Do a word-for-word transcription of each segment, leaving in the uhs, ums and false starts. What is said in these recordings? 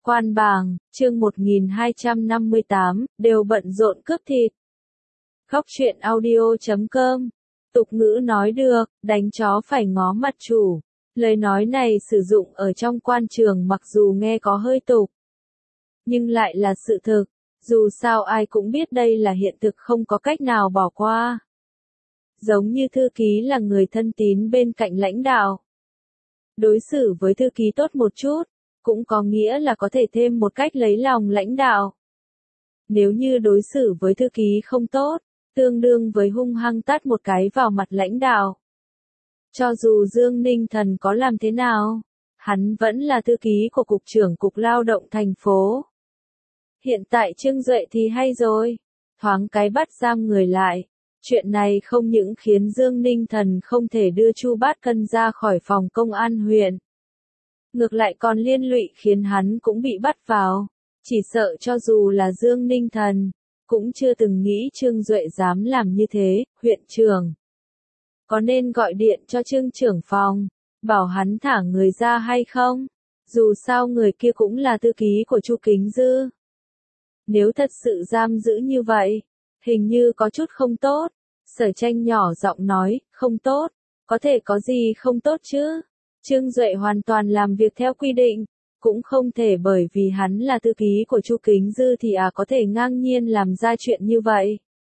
Quan bàng, chương một nghìn hai trăm năm mươi tám, đều bận rộn cướp thịt. Khóc chuyện audio chấm com. Tục ngữ nói được, đánh chó phải ngó mặt chủ. Lời nói này sử dụng ở trong quan trường mặc dù nghe có hơi tục, nhưng lại là sự thực. Dù sao ai cũng biết đây là hiện thực không có cách nào bỏ qua. Giống như thư ký là người thân tín bên cạnh lãnh đạo. Đối xử với thư ký tốt một chút, cũng có nghĩa là có thể thêm một cách lấy lòng lãnh đạo. Nếu như đối xử với thư ký không tốt, tương đương với hung hăng tát một cái vào mặt lãnh đạo. Cho dù Dương Ninh Thần có làm thế nào, hắn vẫn là thư ký của Cục trưởng Cục Lao động thành phố. Hiện tại Trương Duệ thì hay rồi, thoáng cái bắt giam người lại. Chuyện này không những khiến Dương Ninh Thần không thể đưa Chu Bát Cân ra khỏi phòng công an huyện, ngược lại còn liên lụy khiến hắn cũng bị bắt vào. Chỉ sợ cho dù là Dương Ninh Thần, cũng chưa từng nghĩ Trương Duệ dám làm như thế. Huyện trưởng có nên gọi điện cho Trương trưởng phòng, bảo hắn thả người ra hay không? Dù sao người kia cũng là thư ký của Chu Kính Dư. Nếu thật sự giam giữ như vậy, hình như có chút không tốt. Sở Tranh nhỏ giọng nói, không tốt, có thể có gì không tốt chứ? Trương Duệ hoàn toàn làm việc theo quy định, cũng không thể bởi vì hắn là thư ký của Chu Kính Dư thì à có thể ngang nhiên làm ra chuyện như vậy.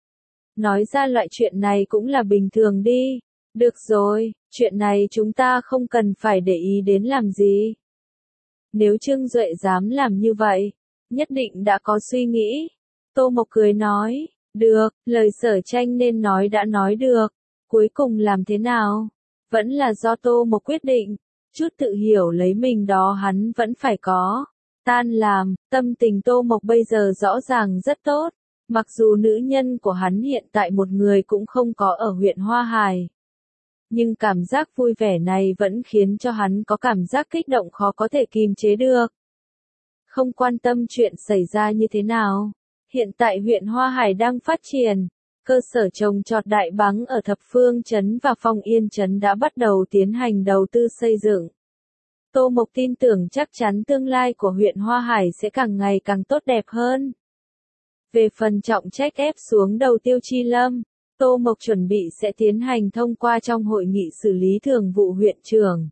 Nói ra loại chuyện này cũng là bình thường đi. Được rồi, chuyện này chúng ta không cần phải để ý đến làm gì. Nếu Trương Duệ dám làm như vậy, nhất định đã có suy nghĩ. Tô Mộc cười nói, được, lời Sở Tranh nên nói đã nói được. Cuối cùng làm thế nào? Vẫn là do Tô Mộc quyết định. Chút tự hiểu lấy mình đó hắn vẫn phải có. Tan làm, tâm tình Tô Mộc bây giờ rõ ràng rất tốt. Mặc dù nữ nhân của hắn hiện tại một người cũng không có ở huyện Hoa Hải, nhưng cảm giác vui vẻ này vẫn khiến cho hắn có cảm giác kích động khó có thể kìm chế được. Không quan tâm chuyện xảy ra như thế nào. Hiện tại huyện Hoa Hải đang phát triển. Cơ sở trồng trọt đại bắng ở Thập Phương Trấn và Phong Yên Trấn đã bắt đầu tiến hành đầu tư xây dựng. Tô Mộc tin tưởng chắc chắn tương lai của huyện Hoa Hải sẽ càng ngày càng tốt đẹp hơn. Về phần trọng trách ép xuống đầu Tiêu Chi Lâm, Tô Mộc chuẩn bị sẽ tiến hành thông qua trong hội nghị xử lý thường vụ huyện trưởng.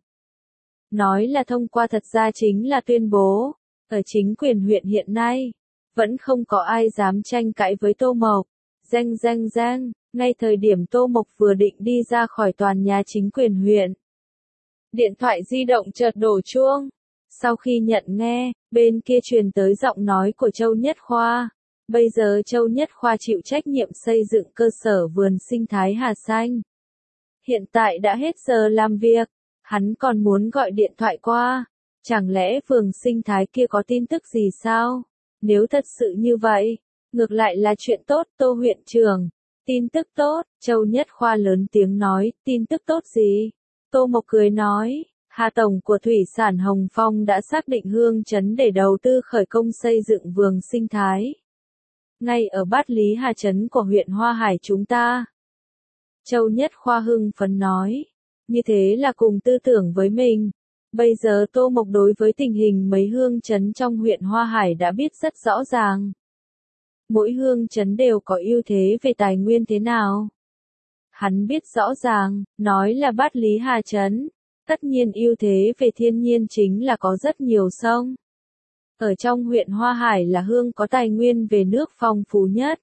Nói là thông qua thật ra chính là tuyên bố, ở chính quyền huyện hiện nay, vẫn không có ai dám tranh cãi với Tô Mộc. Reng reng reng, ngay thời điểm Tô Mộc vừa định đi ra khỏi toàn nhà chính quyền huyện, điện thoại di động chợt đổ chuông. Sau khi nhận nghe, bên kia truyền tới giọng nói của Châu Nhất Khoa. Bây giờ Châu Nhất Khoa chịu trách nhiệm xây dựng cơ sở vườn sinh thái Hà Xanh. Hiện tại đã hết giờ làm việc, hắn còn muốn gọi điện thoại qua. Chẳng lẽ vườn sinh thái kia có tin tức gì sao? Nếu thật sự như vậy, ngược lại là chuyện tốt. Tô huyện trưởng, tin tức tốt. Châu Nhất Khoa lớn tiếng nói, tin tức tốt gì? Tô Mộc cười nói, Hà Tổng của Thủy sản Hồng Phong đã xác định Hương Trấn để đầu tư khởi công xây dựng vườn sinh thái. Ngay ở Bát Lý Hà Trấn của huyện Hoa Hải chúng ta. Châu Nhất Khoa hưng phấn nói, như thế là cùng tư tưởng với mình. Bây giờ Tô Mộc đối với tình hình mấy hương trấn trong huyện Hoa Hải đã biết rất rõ ràng. Mỗi hương trấn đều có ưu thế về tài nguyên thế nào. Hắn biết rõ ràng, nói là Bát Lý Hà Trấn, tất nhiên ưu thế về thiên nhiên chính là có rất nhiều sông. Ở trong huyện Hoa Hải là hương có tài nguyên về nước phong phú nhất.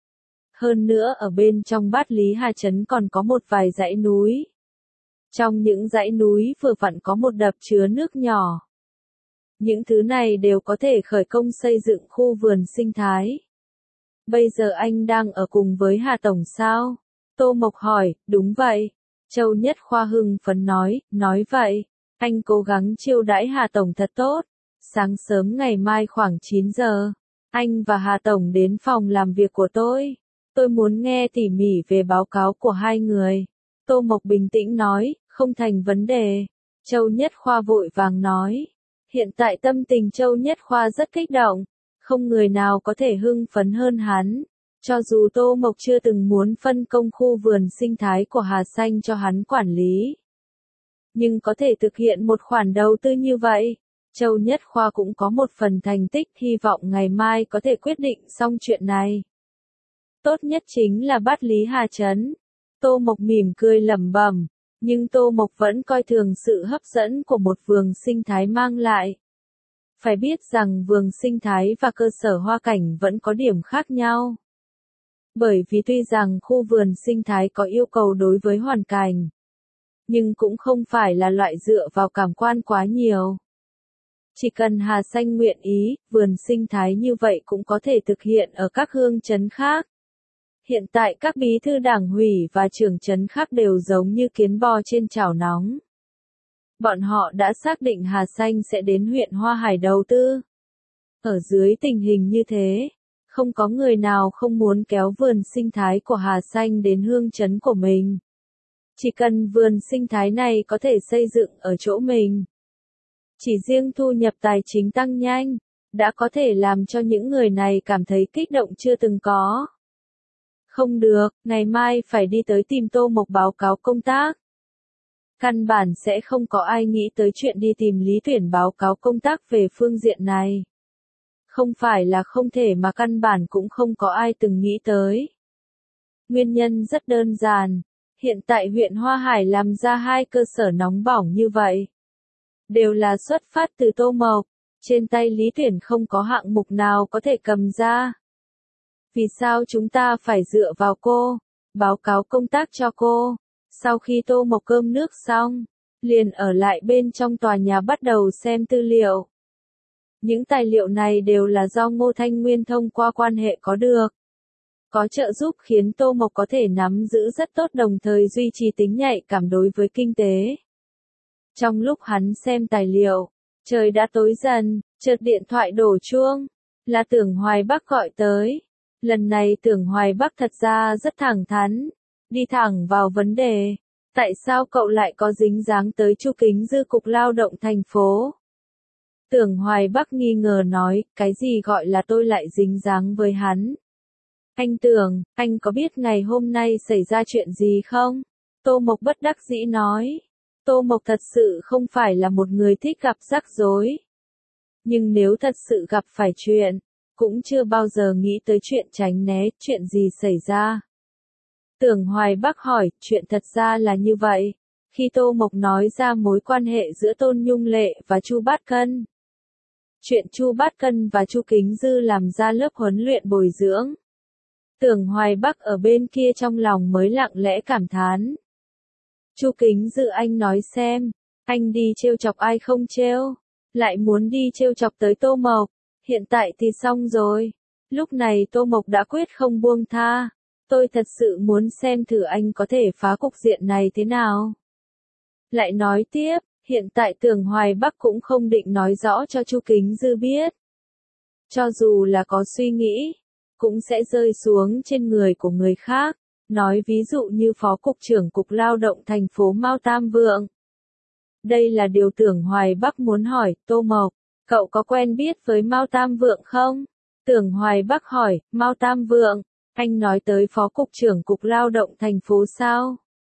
Hơn nữa ở bên trong Bát Lý Hà Trấn còn có một vài dãy núi. Trong những dãy núi vừa vặn có một đập chứa nước nhỏ. Những thứ này đều có thể khởi công xây dựng khu vườn sinh thái. Bây giờ anh đang ở cùng với Hà Tổng sao? Tô Mộc hỏi, đúng vậy. Châu Nhất Khoa hưng phấn nói, nói vậy, anh cố gắng chiêu đãi Hà Tổng thật tốt. Sáng sớm ngày mai khoảng chín giờ, anh và Hà Tổng đến phòng làm việc của tôi. Tôi muốn nghe tỉ mỉ về báo cáo của hai người. Tô Mộc bình tĩnh nói, không thành vấn đề. Châu Nhất Khoa vội vàng nói. Hiện tại tâm tình Châu Nhất Khoa rất kích động. Không người nào có thể hưng phấn hơn hắn. Cho dù Tô Mộc chưa từng muốn phân công khu vườn sinh thái của Hà Xanh cho hắn quản lý, nhưng có thể thực hiện một khoản đầu tư như vậy, Châu Nhất Khoa cũng có một phần thành tích, hy vọng ngày mai có thể quyết định xong chuyện này. Tốt nhất chính là bắt Lý Hà Trấn. Tô Mộc mỉm cười lẩm bẩm, nhưng Tô Mộc vẫn coi thường sự hấp dẫn của một vườn sinh thái mang lại. Phải biết rằng vườn sinh thái và cơ sở hoa cảnh vẫn có điểm khác nhau. Bởi vì tuy rằng khu vườn sinh thái có yêu cầu đối với hoàn cảnh, nhưng cũng không phải là loại dựa vào cảm quan quá nhiều. Chỉ cần Hà Xanh nguyện ý, vườn sinh thái như vậy cũng có thể thực hiện ở các hương trấn khác. Hiện tại các bí thư đảng ủy và trưởng trấn khác đều giống như kiến bò trên chảo nóng. Bọn họ đã xác định Hà Xanh sẽ đến huyện Hoa Hải đầu tư. Ở dưới tình hình như thế, không có người nào không muốn kéo vườn sinh thái của Hà Xanh đến hương trấn của mình. Chỉ cần vườn sinh thái này có thể xây dựng ở chỗ mình. Chỉ riêng thu nhập tài chính tăng nhanh, đã có thể làm cho những người này cảm thấy kích động chưa từng có. Không được, ngày mai phải đi tới tìm Tô Mộc báo cáo công tác. Căn bản sẽ không có ai nghĩ tới chuyện đi tìm Lý Tuyển báo cáo công tác về phương diện này. Không phải là không thể mà căn bản cũng không có ai từng nghĩ tới. Nguyên nhân rất đơn giản, hiện tại huyện Hoa Hải làm ra hai cơ sở nóng bỏng như vậy. Đều là xuất phát từ Tô Mộc, trên tay Lý Tuyển không có hạng mục nào có thể cầm ra. Vì sao chúng ta phải dựa vào cô, báo cáo công tác cho cô? Sau khi Tô Mộc cơm nước xong, liền ở lại bên trong tòa nhà bắt đầu xem tư liệu. Những tài liệu này đều là do Ngô Thanh Nguyên thông qua quan hệ có được. Có trợ giúp khiến Tô Mộc có thể nắm giữ rất tốt đồng thời duy trì tính nhạy cảm đối với kinh tế. Trong lúc hắn xem tài liệu, trời đã tối dần, chợt điện thoại đổ chuông, là Tưởng Hoài Bắc gọi tới. Lần này Tưởng Hoài Bắc thật ra rất thẳng thắn, đi thẳng vào vấn đề. Tại sao cậu lại có dính dáng tới Chu Kính Dư Cục Lao động thành phố? Tưởng Hoài Bắc nghi ngờ nói, cái gì gọi là tôi lại dính dáng với hắn? Anh Tưởng, anh có biết ngày hôm nay xảy ra chuyện gì không? Tô Mộc bất đắc dĩ nói. Tô Mộc thật sự không phải là một người thích gặp rắc rối. Nhưng nếu thật sự gặp phải chuyện, cũng chưa bao giờ nghĩ tới chuyện tránh né, chuyện gì xảy ra. Tưởng Hoài Bắc hỏi, chuyện thật ra là như vậy. Khi Tô Mộc nói ra mối quan hệ giữa Tôn Nhung Lệ và Chu Bát Cân. Chuyện Chu Bát Cân và Chu Kính Dư làm ra lớp huấn luyện bồi dưỡng. Tưởng Hoài Bắc ở bên kia trong lòng mới lặng lẽ cảm thán. Chu Kính Dư anh nói xem, anh đi trêu chọc ai không trêu, lại muốn đi trêu chọc tới Tô Mộc, hiện tại thì xong rồi. Lúc này Tô Mộc đã quyết không buông tha, tôi thật sự muốn xem thử anh có thể phá cục diện này thế nào. Lại nói tiếp, hiện tại Tưởng Hoài Bắc cũng không định nói rõ cho Chu Kính Dư biết. Cho dù là có suy nghĩ, cũng sẽ rơi xuống trên người của người khác. Nói ví dụ như Phó Cục trưởng Cục Lao động thành phố Mao Tam Vượng. Đây là điều Tưởng Hoài Bắc muốn hỏi, Tô Mộc, cậu có quen biết với Mao Tam Vượng không? Tưởng Hoài Bắc hỏi, Mao Tam Vượng, anh nói tới Phó Cục trưởng Cục Lao động thành phố sao?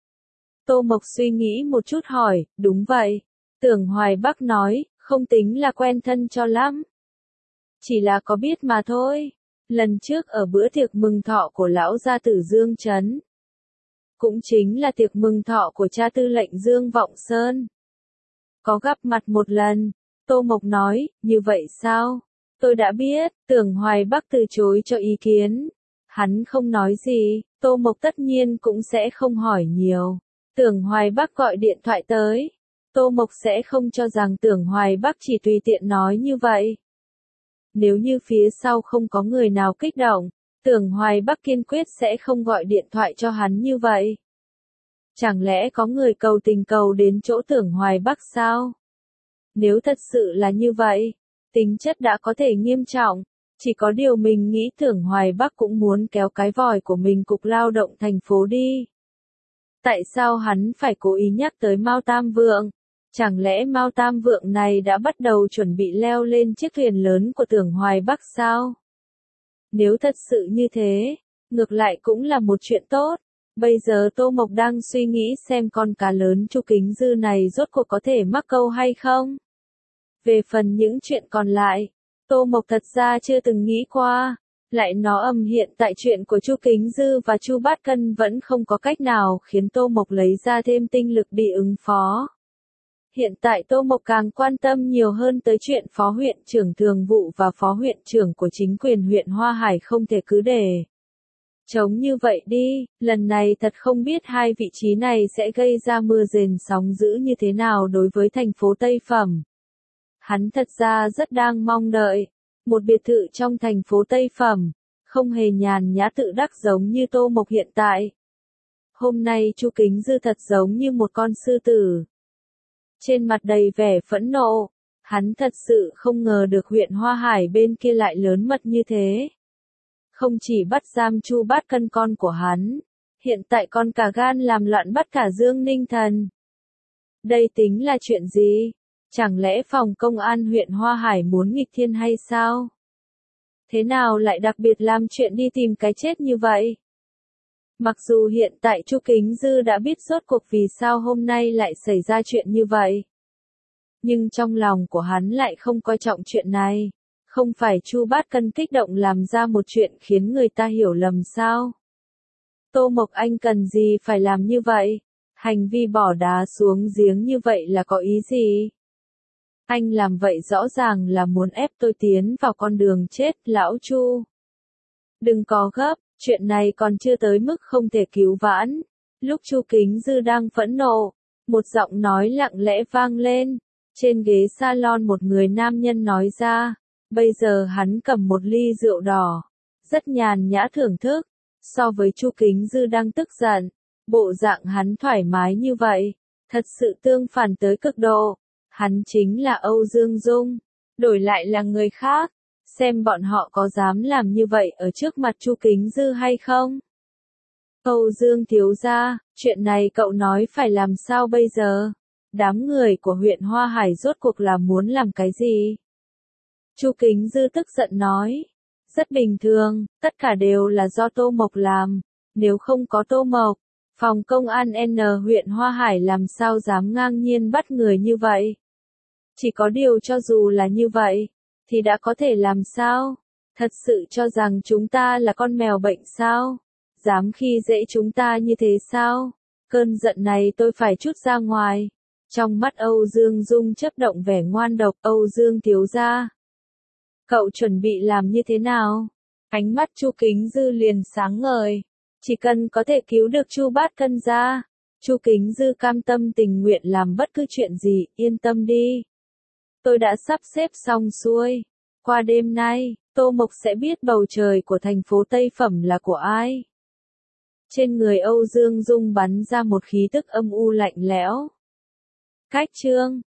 Tô Mộc suy nghĩ một chút hỏi, đúng vậy. Tưởng Hoài Bắc nói, không tính là quen thân cho lắm. Chỉ là có biết mà thôi. Lần trước ở bữa tiệc mừng thọ của lão gia tử Dương Trấn. Cũng chính là tiệc mừng thọ của cha tư lệnh Dương Vọng Sơn. Có gặp mặt một lần, Tô Mộc nói, như vậy sao? Tôi đã biết, Tưởng Hoài Bắc từ chối cho ý kiến. Hắn không nói gì, Tô Mộc tất nhiên cũng sẽ không hỏi nhiều. Tưởng Hoài Bắc gọi điện thoại tới. Tô Mộc sẽ không cho rằng Tưởng Hoài Bắc chỉ tùy tiện nói như vậy. Nếu như phía sau không có người nào kích động, Tưởng Hoài Bắc kiên quyết sẽ không gọi điện thoại cho hắn như vậy. Chẳng lẽ có người cầu tình cầu đến chỗ Tưởng Hoài Bắc sao? Nếu thật sự là như vậy, tính chất đã có thể nghiêm trọng, chỉ có điều mình nghĩ Tưởng Hoài Bắc cũng muốn kéo cái vòi của mình Cục Lao động thành phố đi. Tại sao hắn phải cố ý nhắc tới Mao Tam Vượng? Chẳng lẽ Mao Tam Vượng này đã bắt đầu chuẩn bị leo lên chiếc thuyền lớn của Tưởng Hoài Bắc sao? Nếu thật sự như thế, ngược lại cũng là một chuyện tốt. Bây giờ Tô Mộc đang suy nghĩ xem con cá lớn Chu Kính Dư này rốt cuộc có thể mắc câu hay không. Về phần những chuyện còn lại, Tô Mộc thật ra chưa từng nghĩ qua. Lại nó âm hiện tại chuyện của Chu Kính Dư và Chu Bát Cân vẫn không có cách nào khiến Tô Mộc lấy ra thêm tinh lực đi ứng phó. Hiện tại Tô Mộc càng quan tâm nhiều hơn tới chuyện phó huyện trưởng thường vụ và phó huyện trưởng của chính quyền huyện Hoa Hải không thể cứ để chống như vậy đi, lần này thật không biết hai vị trí này sẽ gây ra mưa rền sóng dữ như thế nào đối với thành phố Tây Phẩm. Hắn thật ra rất đang mong đợi một biệt thự trong thành phố Tây Phẩm, không hề nhàn nhã tự đắc giống như Tô Mộc hiện tại. Hôm nay Chu Kính Dư thật giống như một con sư tử. Trên mặt đầy vẻ phẫn nộ, hắn thật sự không ngờ được huyện Hoa Hải bên kia lại lớn mật như thế. Không chỉ bắt giam Chu Bát Cân con của hắn, hiện tại còn cả gan làm loạn bắt cả Dương Ninh Thần. Đây tính là chuyện gì? Chẳng lẽ phòng công an huyện Hoa Hải muốn nghịch thiên hay sao? Thế nào lại đặc biệt làm chuyện đi tìm cái chết như vậy? Mặc dù hiện tại Chu Kính Dư đã biết rốt cuộc vì sao hôm nay lại xảy ra chuyện như vậy. Nhưng trong lòng của hắn lại không coi trọng chuyện này. Không phải Chu Bát Cân kích động làm ra một chuyện khiến người ta hiểu lầm sao? Tô Mộc anh cần gì phải làm như vậy? Hành vi bỏ đá xuống giếng như vậy là có ý gì? Anh làm vậy rõ ràng là muốn ép tôi tiến vào con đường chết, lão Chu. Đừng có gấp, chuyện này còn chưa tới mức không thể cứu vãn. Lúc Chu Kính Dư đang phẫn nộ, một giọng nói lặng lẽ vang lên. Trên ghế salon một người nam nhân nói ra, bây giờ hắn cầm một ly rượu đỏ, rất nhàn nhã thưởng thức. So với Chu Kính Dư đang tức giận, bộ dạng hắn thoải mái như vậy, thật sự tương phản tới cực độ. Hắn chính là Âu Dương Dung, đổi lại là người khác, xem bọn họ có dám làm như vậy ở trước mặt Chu Kính Dư hay không? Âu Dương thiếu gia, chuyện này cậu nói phải làm sao bây giờ? Đám người của huyện Hoa Hải rốt cuộc là muốn làm cái gì? Chu Kính Dư tức giận nói, rất bình thường, tất cả đều là do Tô Mộc làm, nếu không có Tô Mộc, phòng công an N huyện Hoa Hải làm sao dám ngang nhiên bắt người như vậy? Chỉ có điều cho dù là như vậy, thì đã có thể làm sao? Thật sự cho rằng chúng ta là con mèo bệnh sao? Dám khi dễ chúng ta như thế sao? Cơn giận này tôi phải trút ra ngoài. Trong mắt Âu Dương Dung chớp động vẻ ngoan độc. Âu Dương thiếu gia, cậu chuẩn bị làm như thế nào? Ánh mắt Chu Kính Dư liền sáng ngời. Chỉ cần có thể cứu được Chu Bát Cân ra, Chu Kính Dư cam tâm tình nguyện làm bất cứ chuyện gì, yên tâm đi. Tôi đã sắp xếp xong xuôi. Qua đêm nay, Tô Mộc sẽ biết bầu trời của thành phố Tây Phẩm là của ai. Trên người Âu Dương Dung bắn ra một khí tức âm u lạnh lẽo. Cách chương